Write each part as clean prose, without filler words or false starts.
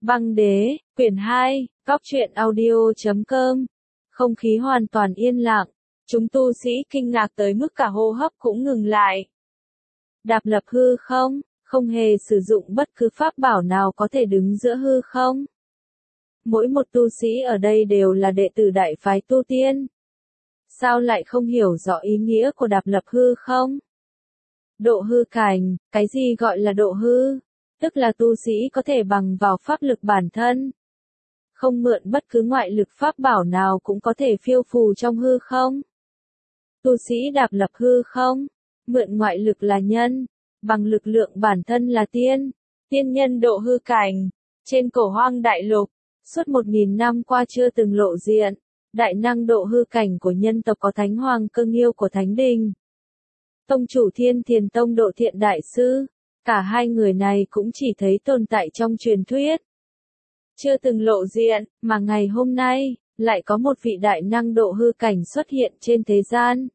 Băng đế, quyển 2, góc truyện audio.com. Không khí hoàn toàn yên lặng, chúng tu sĩ kinh ngạc tới mức cả hô hấp cũng ngừng lại. Đạp lập hư không, không hề sử dụng bất cứ pháp bảo nào có thể đứng giữa hư không. Mỗi một tu sĩ ở đây đều là đệ tử đại phái tu tiên. Sao lại không hiểu rõ ý nghĩa của đạp lập hư không? Độ hư cảnh, cái gì gọi là độ hư? Tức là tu sĩ có thể bằng vào pháp lực bản thân. Không mượn bất cứ ngoại lực pháp bảo nào cũng có thể phiêu phù trong hư không. Tu sĩ đạp lập hư không, mượn ngoại lực là nhân, bằng lực lượng bản thân là tiên, tiên nhân độ hư cảnh. Trên cổ hoang đại lục, suốt 1000 năm qua chưa từng lộ diện, đại năng độ hư cảnh của nhân tộc có Thánh Hoàng Cơ Nghiêu của Thánh Đình. Tông chủ Thiên Thiền Tông Độ Thiện Đại Sư, cả hai người này cũng chỉ thấy tồn tại trong truyền thuyết. Chưa từng lộ diện, mà ngày hôm nay, lại có một vị đại năng độ hư cảnh xuất hiện trên thế gian.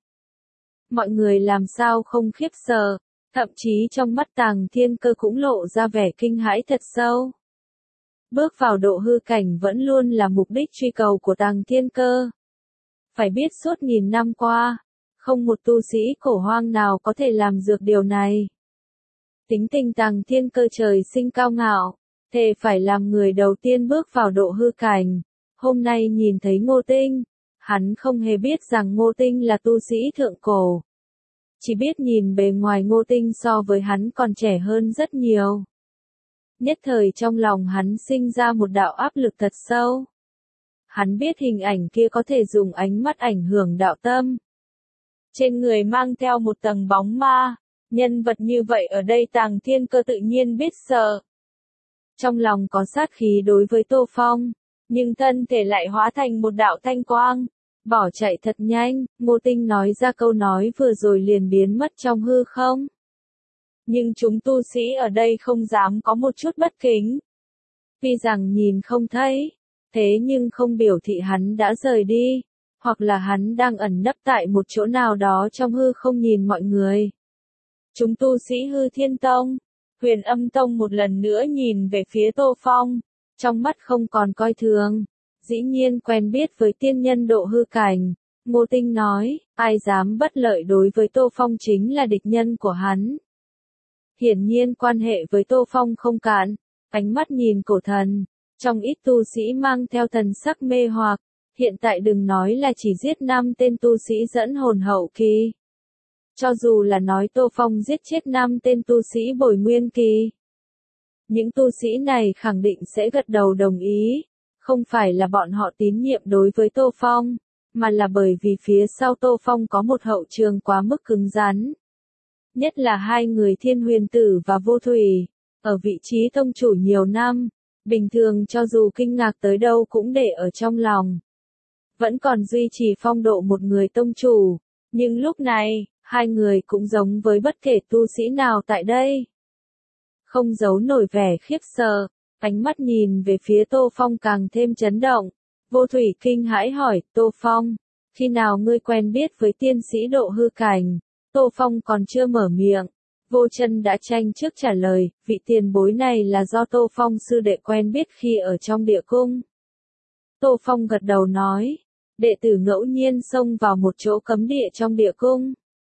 Mọi người làm sao không khiếp sợ, thậm chí trong mắt Tàng Thiên Cơ cũng lộ ra vẻ kinh hãi thật sâu. Bước vào độ hư cảnh vẫn luôn là mục đích truy cầu của Tàng Thiên Cơ. Phải biết suốt 1000 năm qua, không một tu sĩ cổ hoang nào có thể làm được điều này. Tính tình Tàng Thiên Cơ trời sinh cao ngạo, thề phải làm người đầu tiên bước vào độ hư cảnh. Hôm nay nhìn thấy Ngô Tinh, hắn không hề biết rằng Ngô Tinh là tu sĩ thượng cổ. Chỉ biết nhìn bề ngoài Ngô Tinh so với hắn còn trẻ hơn rất nhiều. Nhất thời trong lòng hắn sinh ra một đạo áp lực thật sâu. Hắn biết hình ảnh kia có thể dùng ánh mắt ảnh hưởng đạo tâm. Trên người mang theo một tầng bóng ma, nhân vật như vậy ở đây Tàng Thiên Cơ tự nhiên biết sợ. Trong lòng có sát khí đối với Tô Phong, nhưng thân thể lại hóa thành một đạo thanh quang, bỏ chạy thật nhanh. Ngô Tinh nói ra câu nói vừa rồi liền biến mất trong hư không. Nhưng chúng tu sĩ ở đây không dám có một chút bất kính. Tuy rằng nhìn không thấy, thế nhưng không biểu thị hắn đã rời đi, hoặc là hắn đang ẩn nấp tại một chỗ nào đó trong hư không nhìn mọi người. Chúng tu sĩ Hư Thiên Tông, Huyền Âm Tông một lần nữa nhìn về phía Tô Phong, trong mắt không còn coi thường. Dĩ nhiên quen biết với tiên nhân độ hư cảnh. Ngô Tinh nói, ai dám bất lợi đối với Tô Phong chính là địch nhân của hắn. Hiển nhiên quan hệ với Tô Phong không cạn, ánh mắt nhìn cổ thần, trong ít tu sĩ mang theo thần sắc mê hoặc, hiện tại đừng nói là chỉ giết 5 tên tu sĩ dẫn hồn hậu kỳ. Cho dù là nói Tô Phong giết chết 5 tên tu sĩ bồi nguyên kỳ, những tu sĩ này khẳng định sẽ gật đầu đồng ý, không phải là bọn họ tín nhiệm đối với Tô Phong, mà là bởi vì phía sau Tô Phong có một hậu trường quá mức cứng rắn. Nhất là hai người Thiên Huyền Tử và Vô Thủy, ở vị trí tông chủ nhiều năm, bình thường cho dù kinh ngạc tới đâu cũng để ở trong lòng. Vẫn còn duy trì phong độ một người tông chủ, nhưng lúc này, hai người cũng giống với bất kể tu sĩ nào tại đây. Không giấu nổi vẻ khiếp sợ, ánh mắt nhìn về phía Tô Phong càng thêm chấn động. Vô Thủy kinh hãi hỏi, Tô Phong, khi nào ngươi quen biết với tiên sĩ độ hư cảnh? Tô Phong còn chưa mở miệng, Vô Chân đã tranh trước trả lời, vị tiền bối này là do Tô Phong sư đệ quen biết khi ở trong địa cung. Tô Phong gật đầu nói, đệ tử ngẫu nhiên xông vào một chỗ cấm địa trong địa cung.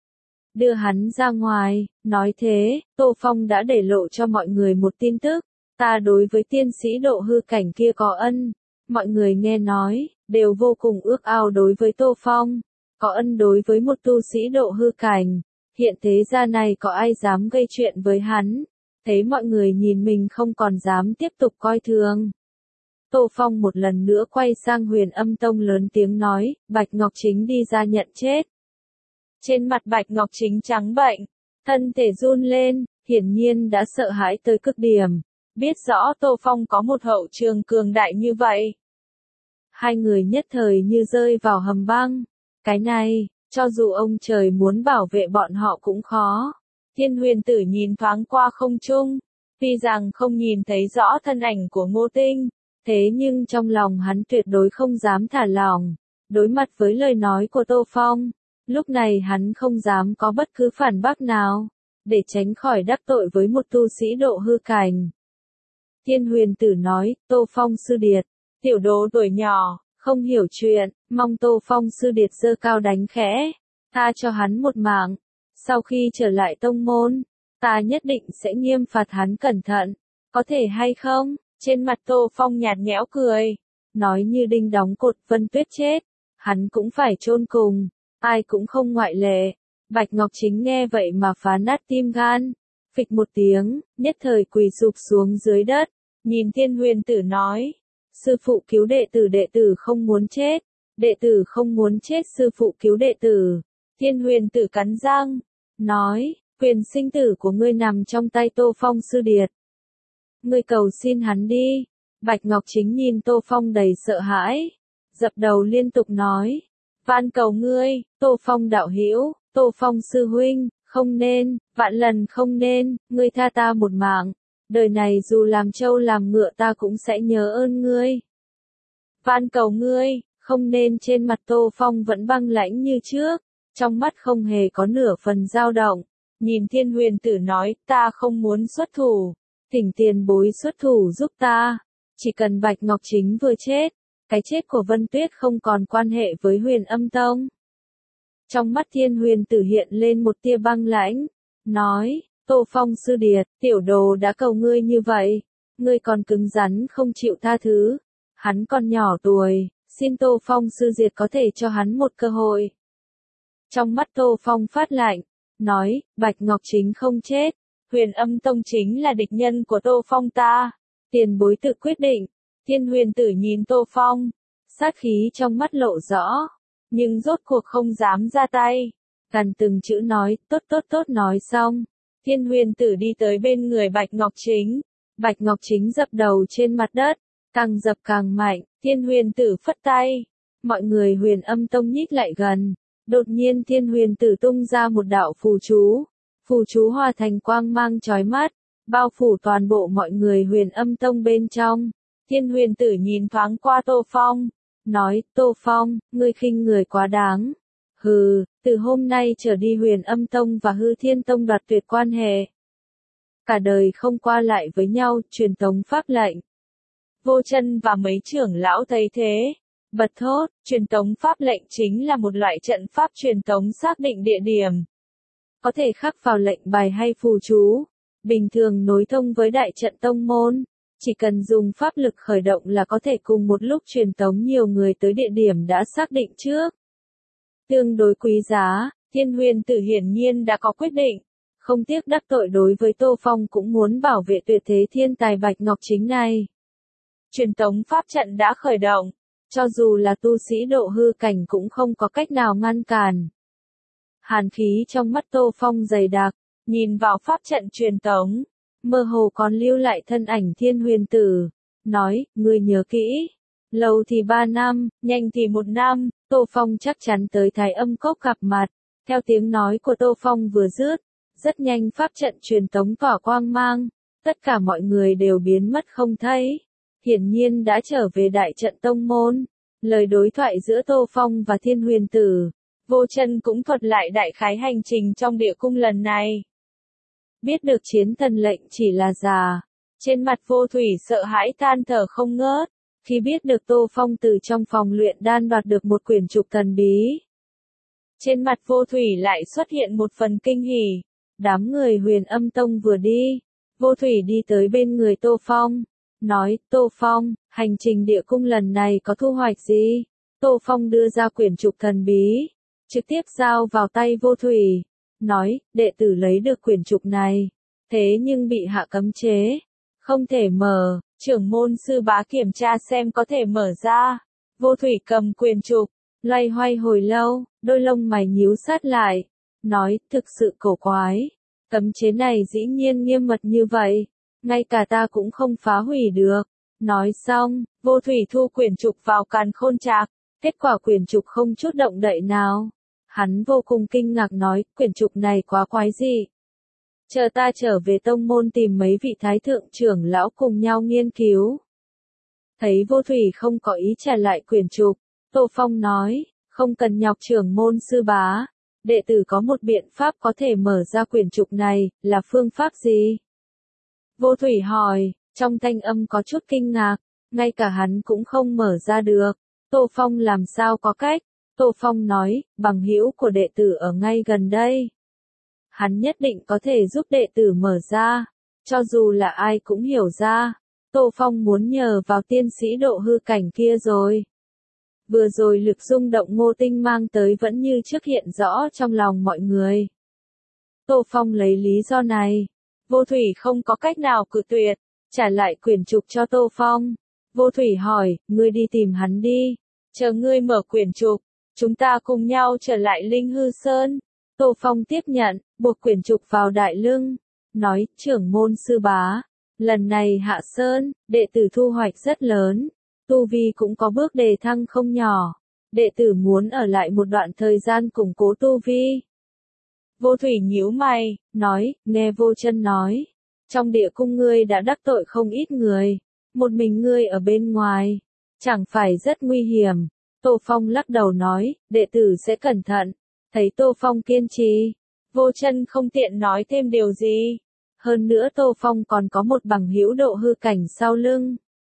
Đưa hắn ra ngoài, nói thế, Tô Phong đã để lộ cho mọi người một tin tức, ta đối với tiên sĩ độ hư cảnh kia có ân. Mọi người nghe nói, đều vô cùng ước ao đối với Tô Phong, có ân đối với một tu sĩ độ hư cảnh. Hiện thế gia này có ai dám gây chuyện với hắn, thấy mọi người nhìn mình không còn dám tiếp tục coi thường. Tô Phong một lần nữa quay sang Huyền Âm Tông lớn tiếng nói, Bạch Ngọc Chính đi ra nhận chết. Trên mặt Bạch Ngọc Chính trắng bệch, thân thể run lên, hiển nhiên đã sợ hãi tới cực điểm, biết rõ Tô Phong có một hậu trường cường đại như vậy. Hai người nhất thời như rơi vào hầm băng, cái này, cho dù ông trời muốn bảo vệ bọn họ cũng khó. Thiên Huyền Tử nhìn thoáng qua không trung, tuy rằng không nhìn thấy rõ thân ảnh của Ngô Tinh, thế nhưng trong lòng hắn tuyệt đối không dám thả lỏng, đối mặt với lời nói của Tô Phong. Lúc này hắn không dám có bất cứ phản bác nào, để tránh khỏi đắc tội với một tu sĩ độ hư cảnh. Thiên Huyền Tử nói, Tô Phong sư điệt, tiểu đồ tuổi nhỏ, không hiểu chuyện, mong Tô Phong sư điệt giơ cao đánh khẽ, tha cho hắn một mạng. Sau khi trở lại tông môn, ta nhất định sẽ nghiêm phạt hắn cẩn thận, có thể hay không? Trên mặt Tô Phong nhạt nhẽo cười, nói như đinh đóng cột, Vân Tuyết chết, hắn cũng phải chôn cùng, ai cũng không ngoại lệ. Bạch Ngọc Chính nghe vậy mà phá nát tim gan, phịch một tiếng, nhất thời quỳ sụp xuống dưới đất, nhìn Thiên Huyền Tử nói, sư phụ cứu đệ tử không muốn chết, đệ tử không muốn chết, sư phụ cứu đệ tử. Thiên Huyền Tử cắn răng, nói, quyền sinh tử của ngươi nằm trong tay Tô Phong sư điệt. Ngươi cầu xin hắn đi. Bạch Ngọc Chính nhìn Tô Phong đầy sợ hãi, dập đầu liên tục nói, van cầu ngươi, Tô Phong đạo hữu, Tô Phong sư huynh, không nên, vạn lần không nên, ngươi tha ta một mạng, đời này dù làm trâu làm ngựa ta cũng sẽ nhớ ơn ngươi. Van cầu ngươi, không nên. Trên mặt Tô Phong vẫn băng lãnh như trước, trong mắt không hề có nửa phần dao động, nhìn Thiên Huyền Tử nói, ta không muốn xuất thủ, thỉnh tiền bối xuất thủ giúp ta, chỉ cần Bạch Ngọc Chính vừa chết, cái chết của Vân Tuyết không còn quan hệ với Huyền Âm Tông. Trong mắt Thiên Huyền Tử hiện lên một tia băng lãnh, nói, Tô Phong sư điệt, tiểu đồ đã cầu ngươi như vậy, ngươi còn cứng rắn không chịu tha thứ, hắn còn nhỏ tuổi, xin Tô Phong sư diệt có thể cho hắn một cơ hội. Trong mắt Tô Phong phát lạnh, nói, Bạch Ngọc Chính không chết, Huyền Âm Tông chính là địch nhân của Tô Phong ta, tiền bối tự quyết định. Thiên Huyền Tử nhìn Tô Phong, sát khí trong mắt lộ rõ, nhưng rốt cuộc không dám ra tay, gằn từng chữ nói, tốt nói xong. Thiên Huyền Tử đi tới bên người Bạch Ngọc Chính, Bạch Ngọc Chính dập đầu trên mặt đất, càng dập càng mạnh, Thiên Huyền Tử phất tay, mọi người Huyền Âm Tông nhích lại gần, đột nhiên Thiên Huyền Tử tung ra một đạo phù chú hòa thành quang mang chói mắt, bao phủ toàn bộ mọi người Huyền Âm Tông bên trong. Thiên Huyền Tử nhìn thoáng qua Tô Phong, nói, Tô Phong, ngươi khinh người quá đáng. Hừ, từ hôm nay trở đi Huyền Âm Tông và Hư Thiên Tông đoạt tuyệt quan hệ. Cả đời không qua lại với nhau, truyền tống pháp lệnh. Vô Chân và mấy trưởng lão thấy thế, bật thốt, truyền tống pháp lệnh chính là một loại trận pháp truyền tống xác định địa điểm. Có thể khắc vào lệnh bài hay phù chú, bình thường nối thông với đại trận tông môn. Chỉ cần dùng pháp lực khởi động là có thể cùng một lúc truyền tống nhiều người tới địa điểm đã xác định trước. Tương đối quý giá, Thiên Huyền Tử hiển nhiên đã có quyết định, không tiếc đắc tội đối với Tô Phong cũng muốn bảo vệ tuyệt thế thiên tài Bạch Ngọc Chính này. Truyền tống pháp trận đã khởi động, cho dù là tu sĩ độ hư cảnh cũng không có cách nào ngăn cản. Hàn khí trong mắt Tô Phong dày đặc, nhìn vào pháp trận truyền tống, mơ hồ còn lưu lại thân ảnh Thiên Huyền Tử, nói, ngươi nhớ kỹ, lâu thì 3 năm, nhanh thì 1 năm, Tô Phong chắc chắn tới Thái Âm Cốc gặp mặt. Theo tiếng nói của Tô Phong vừa dứt, rất nhanh pháp trận truyền tống tỏa quang mang, tất cả mọi người đều biến mất không thấy, hiển nhiên đã trở về đại trận tông môn. Lời đối thoại giữa Tô Phong và Thiên Huyền Tử, Vô Chân cũng thuật lại đại khái hành trình trong địa cung lần này. Biết được chiến thần lệnh chỉ là giả, trên mặt Vô Thủy sợ hãi than thở không ngớt, khi biết được Tô Phong từ trong phòng luyện đan đoạt được một quyển trục thần bí. Trên mặt Vô Thủy lại xuất hiện một phần kinh hỉ, đám người Huyền Âm Tông vừa đi, Vô Thủy đi tới bên người Tô Phong, nói, Tô Phong, hành trình địa cung lần này có thu hoạch gì? Tô Phong đưa ra quyển trục thần bí, trực tiếp giao vào tay Vô Thủy, nói, đệ tử lấy được quyển trục này, thế nhưng bị hạ cấm chế, không thể mở, trưởng môn sư bá kiểm tra xem có thể mở ra. Vô Thủy cầm quyển trục, loay hoay hồi lâu, đôi lông mày nhíu sát lại, nói, thực sự cổ quái, cấm chế này dĩ nhiên nghiêm mật như vậy, ngay cả ta cũng không phá hủy được. Nói xong, Vô Thủy thu quyển trục vào càn khôn trạc, kết quả quyển trục không chút động đậy nào. Hắn vô cùng kinh ngạc nói, quyển trục này quá quái dị. Chờ ta trở về tông môn tìm mấy vị thái thượng trưởng lão cùng nhau nghiên cứu. Thấy Vô Thủy không có ý trả lại quyển trục, Tô Phong nói, không cần nhọc trưởng môn sư bá, đệ tử có một biện pháp có thể mở ra quyển trục này, là phương pháp gì? Vô Thủy hỏi, Trong thanh âm có chút kinh ngạc, ngay cả hắn cũng không mở ra được. Tô Phong làm sao có cách? Tô Phong nói, bằng hữu của đệ tử ở ngay gần đây. Hắn nhất định có thể giúp đệ tử mở ra, cho dù là ai cũng hiểu ra. Tô Phong muốn nhờ vào tiên sĩ độ hư cảnh kia rồi. Vừa rồi lực rung động Ngô Tinh mang tới vẫn như trước hiện rõ trong lòng mọi người. Tô Phong lấy lý do này. Vô Thủy không có cách nào cự tuyệt, trả lại quyển trục cho Tô Phong. Vô Thủy hỏi, ngươi đi tìm hắn đi, chờ ngươi mở quyển trục, chúng ta cùng nhau trở lại Linh Hư Sơn. Tô Phong tiếp nhận, buộc quyển trục vào đại lưng, nói, trưởng môn sư bá, lần này hạ sơn, đệ tử thu hoạch rất lớn, tu vi cũng có bước đề thăng không nhỏ, đệ tử muốn ở lại một đoạn thời gian củng cố tu vi. Vô Thủy nhíu mày, nói, nghe Vô Chân nói, trong địa cung ngươi đã đắc tội không ít người, một mình ngươi ở bên ngoài, chẳng phải rất nguy hiểm. Tô Phong lắc đầu nói, đệ tử sẽ cẩn thận. Thấy Tô Phong kiên trì, Vô Chân không tiện nói thêm điều gì. Hơn nữa Tô Phong còn có một bằng hữu độ hư cảnh sau lưng.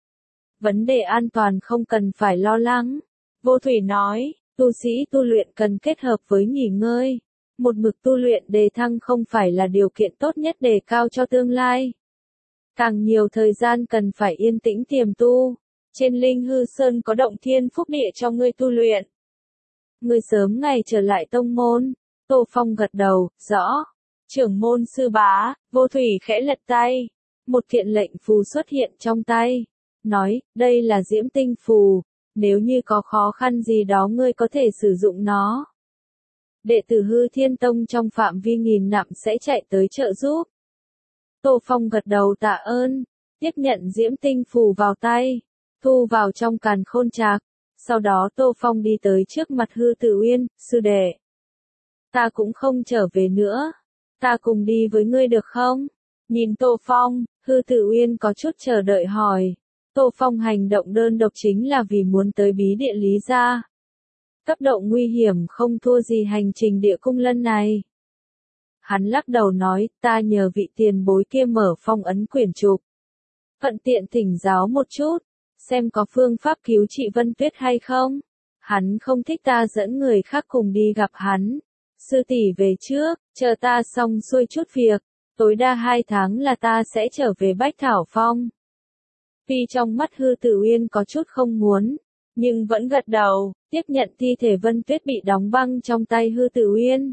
Vấn đề an toàn không cần phải lo lắng. Vô Thủy nói, tu sĩ tu luyện cần kết hợp với nghỉ ngơi. Một mực tu luyện đề thăng không phải là điều kiện tốt nhất đề cao cho tương lai. Càng nhiều thời gian cần phải yên tĩnh tiềm tu. Trên Linh Hư Sơn có động thiên phúc địa cho ngươi tu luyện. Ngươi sớm ngày trở lại tông môn. Tô Phong gật đầu, rõ. Trưởng môn sư bá, Vô Thủy khẽ lật tay. Một kiện lệnh phù xuất hiện trong tay. Nói, đây là diễm tinh phù. Nếu như có khó khăn gì đó ngươi có thể sử dụng nó. Đệ tử Hư Thiên Tông trong phạm vi nghìn dặm sẽ chạy tới trợ giúp. Tô Phong gật đầu tạ ơn. Tiếp nhận diễm tinh phù vào tay. Thu vào trong càn khôn trạc. Sau đó Tô Phong đi tới trước mặt Hư Tử Uyên, sư đệ. Ta cũng không trở về nữa. Ta cùng đi với ngươi được không? Nhìn Tô Phong, Hư Tử Uyên có chút chờ đợi hỏi. Tô Phong hành động đơn độc chính là vì muốn tới bí địa Lý gia. Cấp độ nguy hiểm không thua gì hành trình địa cung lần này. Hắn lắc đầu nói, ta nhờ vị tiền bối kia mở phong ấn quyển trục. Thuận tiện thỉnh giáo một chút, xem có phương pháp cứu trị Vân Tuyết hay không. Hắn không thích ta dẫn người khác cùng đi gặp hắn. Sư tỷ về trước, chờ ta xong xuôi chút việc, tối đa 2 tháng là ta sẽ trở về Bách Thảo Phong. Tuy trong mắt Hư Tử Uyên có chút không muốn, nhưng vẫn gật đầu, tiếp nhận thi thể Vân Tuyết bị đóng băng trong tay Hư Tử Uyên.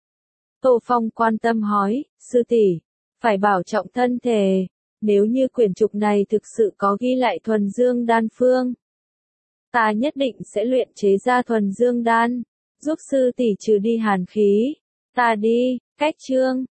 Tô Phong quan tâm hỏi, sư tỷ, phải bảo trọng thân thể, nếu như quyển trục này thực sự có ghi lại thuần dương đan phương. Ta nhất định sẽ luyện chế ra thuần dương đan, giúp sư tỷ trừ đi hàn khí. Ta đi, cách chương.